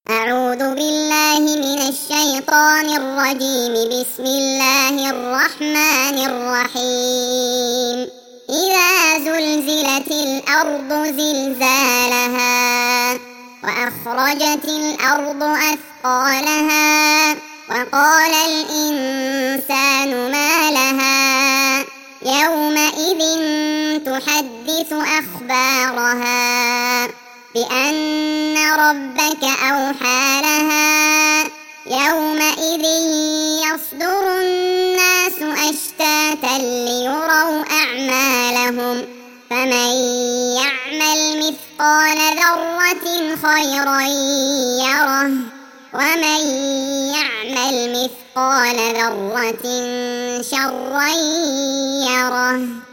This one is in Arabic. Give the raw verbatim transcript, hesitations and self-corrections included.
أعوذ بالله من الشيطان الرجيم. بسم الله الرحمن الرحيم. إذا زلزلت الأرض زلزالها وأخرجت الأرض أثقالها وقال الإنسان ما لها يومئذ تحدث أخبارها بأن ربك أوحى لها يومئذ يصدر الناس أشتاتا ليروا أعمالهم فمن يعمل مثقال ذرة خيرا يره ومن يعمل مثقال ذرة شرا يره.